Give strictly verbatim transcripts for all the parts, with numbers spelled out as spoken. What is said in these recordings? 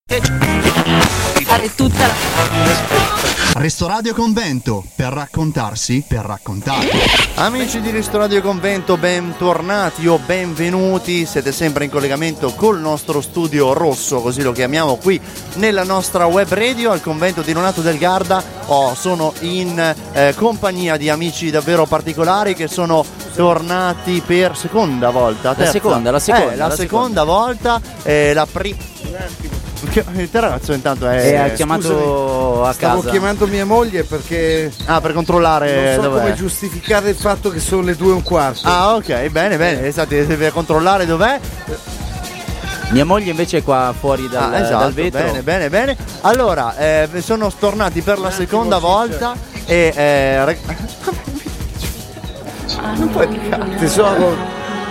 Fare tutta la... Restoradio Convento, per raccontarsi, per raccontare. Amici di Restoradio Convento, bentornati o benvenuti. Siete sempre in collegamento col nostro studio rosso, così lo chiamiamo qui nella nostra web radio al convento di Nonato del Garda. Oh, sono in eh, compagnia di amici davvero particolari che sono tornati per seconda volta. Terza. La seconda, la seconda, eh, la, la seconda seconda. volta. Eh, la prima. Il ragazzo intanto è, E ha chiamato Scusami, a stavo casa. chiamando mia moglie perché Ah, per controllare non so dov'è. come giustificare il fatto che sono le due e un quarto. Ah, ok, bene, bene. Esatto, deve controllare dov'è. Mia moglie invece è qua fuori dal, Ah, esatto, dal vetro. bene, bene, bene. Allora, eh, sono tornati per la seconda volta e eh, reg- Ah, non puoi Tesoro,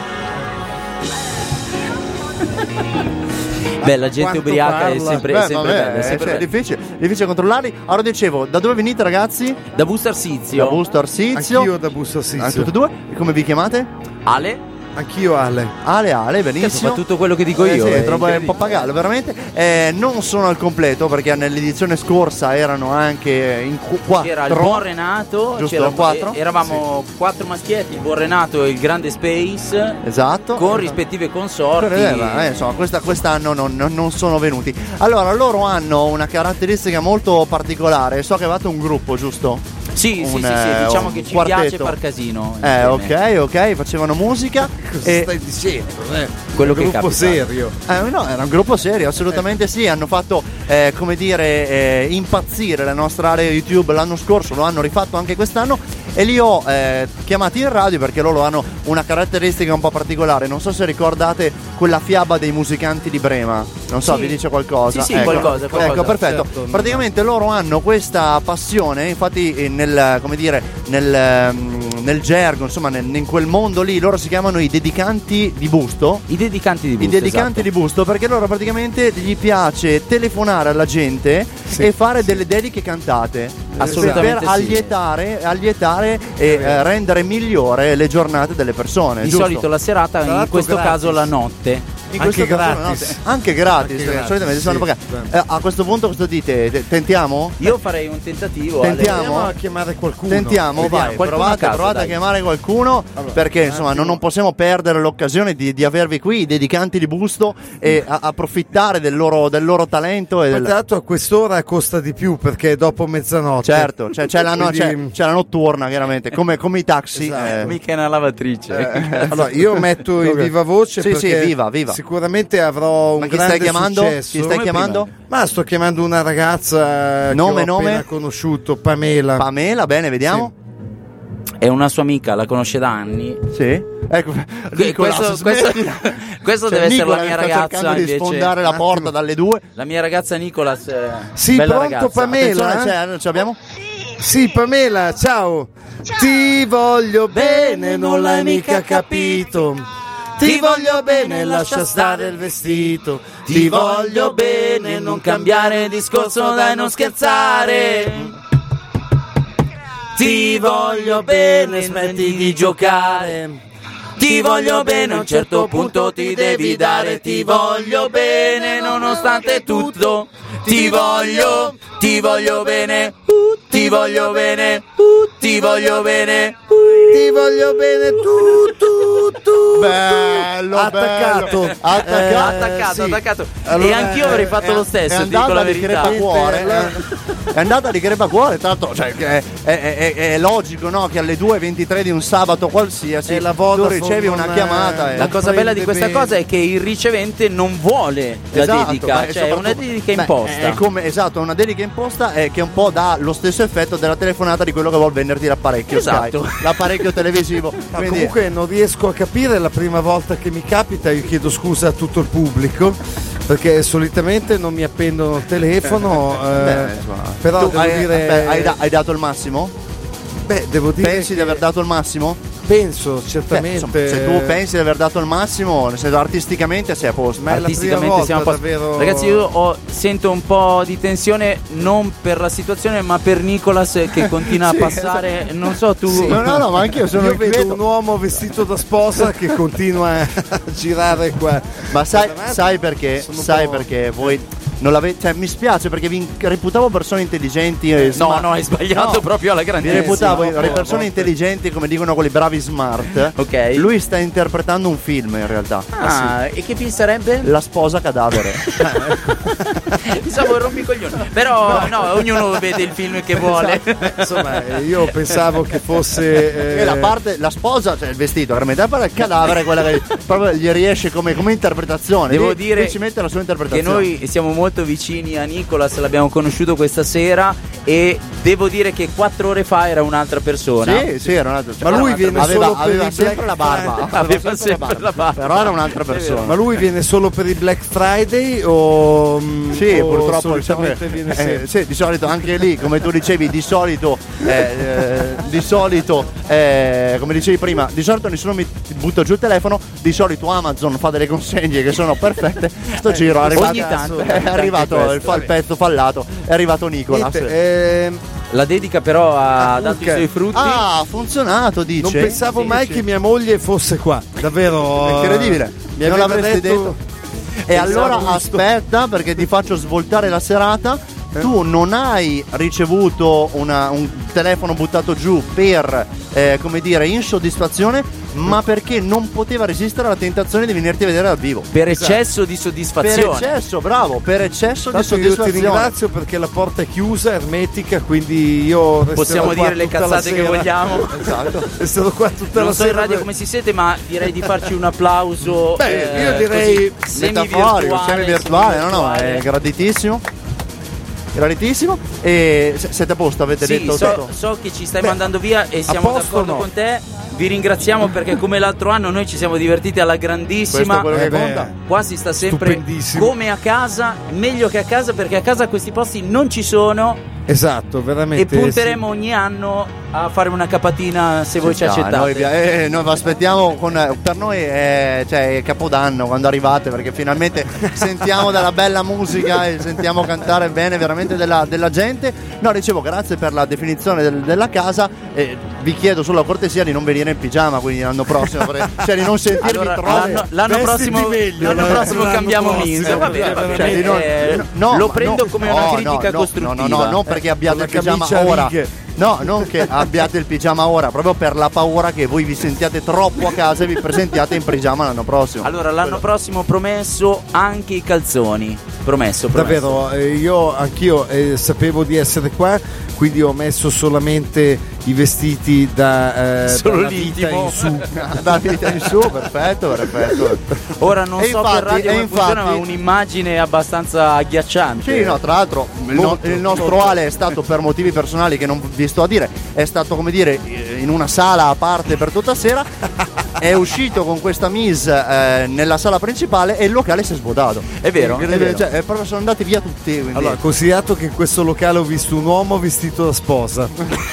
Beh, la gente Quanto ubriaca è parla. sempre, Beh, è sempre vabbè, bella, è eh, sempre cioè, bella. difficile, difficile controllarli. Allora dicevo, da dove venite ragazzi? Da Busto Arsizio. Da Busto Arsizio. anch'io da Busto Ah, Arsizio. tutti e due? E come vi chiamate? Ale? Anch'io Ale. Ale, Ale, benissimo. Fa tutto quello che dico Eh, io. sì, è è troppo è un incredibile. po' pagallo, veramente. Eh, non sono al completo perché nell'edizione scorsa erano anche in qu- quattro. C'era il buon Renato, Giusto, c'era quattro? e- eravamo quattro maschietti, il buon Renato e il grande Space, Esatto. con rispettive consorti. Eh, ma, eh, insomma, questa- quest'anno non, non- non sono venuti. Allora, loro hanno una caratteristica molto particolare. So che avete un gruppo, giusto? Sì, Un, sì, sì, eh, sì, diciamo un che ci quartetto. piace far casino. Eh, insieme. ok, ok, facevano musica. Cosa e stai dicendo? Eh? Quello Un che gruppo capita. serio. Eh, no, era un gruppo serio, assolutamente sì. Hanno fatto, eh, come dire, eh, impazzire la nostra area YouTube l'anno scorso, lo hanno rifatto anche quest'anno. E li ho eh, chiamati in radio perché loro hanno una caratteristica un po' particolare. Non so se ricordate quella fiaba dei musicanti di Brema. Non so, Sì. vi dice qualcosa? Sì, sì, qualcosa, qualcosa. Ecco, perfetto. Certo, no. Praticamente loro hanno questa passione, infatti eh, nel, come dire, nel, ehm, nel gergo, insomma, nel- in quel mondo lì, loro si chiamano i dedicanti di Busto. I dedicanti di I Busto. dedicanti esatto. di Busto, perché loro praticamente gli piace telefonare alla gente e fare delle dediche cantate. Assolutamente per sì. allietare, allietare e eh, rendere migliore le giornate delle persone. Di giusto? solito la serata, in l'altro questo gratis. caso la notte. In Anche questo caso, gratis. no, anche gratis, Anche eh, gratis, solitamente sì. sono pagati. Eh, a questo punto cosa dite? Te- Tentiamo? Io farei un tentativo. Ale. Tentiamo. Andiamo a chiamare qualcuno. Tentiamo, Vediamo, vai, qualcuno provate, a caso, provate a dai. chiamare qualcuno Allora, perché un insomma non, attimo. non possiamo perdere l'occasione di, di avervi qui, i dedicanti di Busto, e a- approfittare del loro, del loro talento e Ma del... tra l'altro a quest'ora costa di più perché è dopo mezzanotte. Certo, c'è, c'è, la, no- Quindi- c'è, c'è la notturna chiaramente, come, come i taxi. Esatto. eh. Mica è una lavatrice. Allora io metto in viva voce Sì, perché sì, viva, viva. sicuramente avrò un Ma chi grande stai chiamando? successo. Chi stai Come chiamando? Ma sto chiamando una ragazza Nome, che ho nome? appena conosciuto, Pamela. Pamela, bene, vediamo. È una sua amica, la conosce da anni. Sì. Ecco, Nicolas, questo questo, smettila. questo Cioè, deve essere Nicola la mia sta ragazza. cercando di invece. sfondare la Un porta attimo. dalle due. La mia ragazza Nicolas. eh, Sì, bella pronto, ragazza. Pamela? Attenzione, c'è, ce l'abbiamo? Sì, Pamela, ciao. Ti voglio bene, non l'hai mica capito. Ti voglio bene, lascia stare il vestito. Ti voglio bene, non cambiare discorso, dai, non scherzare. Ti voglio bene, smetti di giocare. Ti voglio bene, a un certo punto ti devi dare. Ti voglio bene, nonostante tutto. Ti voglio, ti voglio bene, uh, ti voglio bene, uh, ti voglio bene, uh, ti voglio bene, tu, tu, tu. Bello, Attaccato. bello. Attaccato. Eh, attaccato, sì. attaccato. Allora, e anch'io eh, avrei fatto è- lo È stesso, ti dico la andata di verità. crepacuore. Eh, È andata di crepacuore, tra l'altro, cioè, che è, è- è- è logico, no? Che alle due e ventitré di un sabato qualsiasi E la tu Vodafone ricevi una non è- chiamata e... La cosa bella di questa prende cosa è che il ricevente non vuole la Esatto, dedica, beh, cioè è una soprattutto- dedica beh, imposta. È come, esatto, una dedica imposta è che un po' dà lo stesso effetto della telefonata di quello che vuol venderti l'apparecchio Esatto. Sky, l'apparecchio televisivo. Ma Quindi, comunque non riesco a capire, la prima volta che mi capita, io chiedo scusa a tutto il pubblico perché solitamente non mi appendono il telefono, eh, beh, insomma, però tu devo hai, dire, aspetta, hai, da- hai dato il massimo? beh, devo dire Pensi che di aver dato il massimo? penso Beh, certamente, insomma, se tu pensi di aver dato il massimo, nel senso, artisticamente sei a posto. Ma è la Artisticamente prima siamo a volta, posto. davvero- Ragazzi, io ho- sento un po' di tensione non per la situazione, ma per Nicolas che continua Sì, a passare. Non so tu. No, no, no, ma anche io sono io inquieto. vedo un uomo vestito da sposa che continua a girare qua. Ma sai, Davanti sai perché? sono un Sai po'- perché voi non l'avete, cioè, mi spiace perché vi reputavo persone intelligenti e No, smart. no, hai sbagliato No, proprio alla vi grandissima. reputavo No, le no, persone no. intelligenti, come dicono quelli bravi smart. Ok. Lui sta interpretando un film in realtà. Ah, e che film sarebbe? La sposa cadavere. Pensavo rompicoglioni. Però no, ognuno vede il film che vuole. Insomma, io pensavo che fosse. E la parte, la sposa, cioè il vestito, veramente la parte del cadavere è quella che proprio gli riesce come, come interpretazione. Devo Lì- dire lì ci mette la sua che interpretazione. noi siamo molto vicini a Nicolas, l'abbiamo conosciuto questa sera e devo dire che quattro ore fa era un'altra persona. Sì, sì, era un'altra. Ma lui era viene un'altra- solo aveva, per aveva i sempre Black la barba. Aveva sempre la barba. Però era un'altra persona. Ma lui viene solo per i Black Friday o. mm, Sì, o purtroppo solitamente viene eh, sempre? sì, di solito anche lì, come tu dicevi, di solito, eh, eh, di solito, eh, come dicevi prima, di solito nessuno mi butta giù il telefono, di solito Amazon fa delle consegne che sono perfette. Sto giro è arrivato, ogni tanto è arrivato anche il, fa- il pezzo fallato, è arrivato Nicolas. Niente, ehm, La dedica però ha Ah, dato ok. i suoi frutti. Ah, ha funzionato, dice. non pensavo Sì, mai sì. che mia moglie fosse qua. Davvero. È incredibile. Mi non aveva l'avresti detto. detto. E Pensavo allora giusto. aspetta, perché ti faccio svoltare la serata. Tu non hai ricevuto una- un telefono buttato giù per, eh, come dire, insoddisfazione, ma perché non poteva resistere alla tentazione di venirti a vedere dal vivo. Per eccesso di Per soddisfazione. eccesso, bravo, per eccesso di Tanto io ti soddisfazione. ringrazio perché la porta è chiusa, ermetica, quindi io resterò Possiamo qua dire le tutta la cazzate che sera. vogliamo. Esatto. Resterò qua tutta Non la so in sera. radio per- come si siete, ma direi di farci un applauso. Beh, eh, io direi così, Metaforico, semi-virtuale, semi-virtuale, no, no, semi-virtuale. è graditissimo. Graditissimo. E se- siete a posto, avete Sì, detto so, tutto? so che ci stai Beh, mandando via e siamo posto d'accordo no. con te. Vi ringraziamo perché come l'altro anno noi ci siamo divertiti alla grandissima. Questo è quello che Eh beh, conta. Qua si sta sempre Stupendissimo. come a casa, meglio che a casa perché a casa questi posti non ci sono Esatto, veramente. e punteremo ogni anno a fare una capatina se voi ci Dai, accettate. Noi, vi- eh, noi vi aspettiamo con, per noi è, cioè, è Capodanno quando arrivate perché finalmente sentiamo della bella musica e sentiamo cantare bene veramente della, della gente. No, dicevo grazie per la definizione del- della casa e vi chiedo solo la cortesia di non venire in pigiama quindi l'anno prossimo, per- cioè di non sentirvi Allora, troppo. l'anno, l'anno Vestiti prossimo, meglio, l'anno eh, prossimo l'anno cambiamo prossimo, Minza. Va bene, va bene. Cioè, di non- Eh, no, lo ma prendo no, come una no, critica no, costruttiva. No, no, no, non perché abbiate Con il la pigiama camicia a ora. righe. No, non che abbiate il pigiama ora, proprio per la paura che voi vi sentiate troppo a casa e vi presentiate in pigiama l'anno prossimo. Allora, l'anno prossimo promesso anche i calzoni. Promesso, promesso. Davvero, eh, io anch'io eh, sapevo di essere qua, quindi ho messo solamente i vestiti da eh, Solo dalla vita l'intimo. in su. Da vita in su, perfetto, perfetto. Ora non E so infatti- per radio e come funziona, ma infatti- un'immagine abbastanza agghiacciante. Sì, no, tra l'altro il, no- Molto, il nostro Ale è stato per motivi personali che non vi sto a dire, è stato come dire in una sala a parte per tutta sera, è uscito con questa Miss eh, nella sala principale e il locale si è svuotato. È vero, È è vero. Cioè, è proprio sono andati via tutti. quindi- Allora, considerato che in questo locale ho visto un uomo vestito da sposa.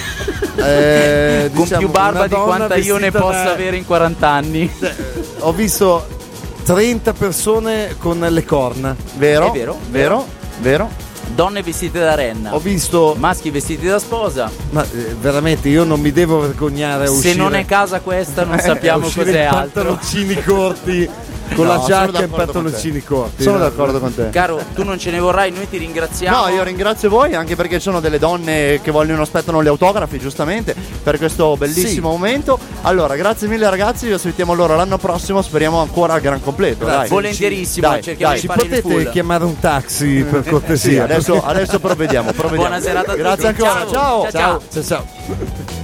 Eh, Con diciamo, più barba una di donna quanta io ne vestita possa da- avere in quaranta anni. Ho visto trenta persone con le corna. vero, È vero, vero, vero. Donne vestite da renna. Ho visto, Maschi vestiti da sposa. ma eh, veramente io non mi devo vergognare a Se uscire. non è casa questa, non a sappiamo uscire cos'è in altro. pantaloncini corti con No, la sono giacca e d'accordo con pantaloncini corti. Sono no? d'accordo con te. Caro, tu non ce ne vorrai, noi ti ringraziamo. No, io ringrazio voi anche perché ci sono delle donne che vogliono aspettano gli autografi, giustamente, per questo bellissimo momento. Allora, grazie mille ragazzi, vi aspettiamo loro l'anno prossimo, speriamo ancora al gran completo. Grazie. Dai. Volentierissimo, Dai, cerchiamo dai, di Ci fare il potete full. chiamare un taxi per Sì, cortesia? adesso, adesso provvediamo, provvediamo. Buona serata a tutti. Grazie ancora, Ciao. ciao. Ciao, ciao. Ciao ciao.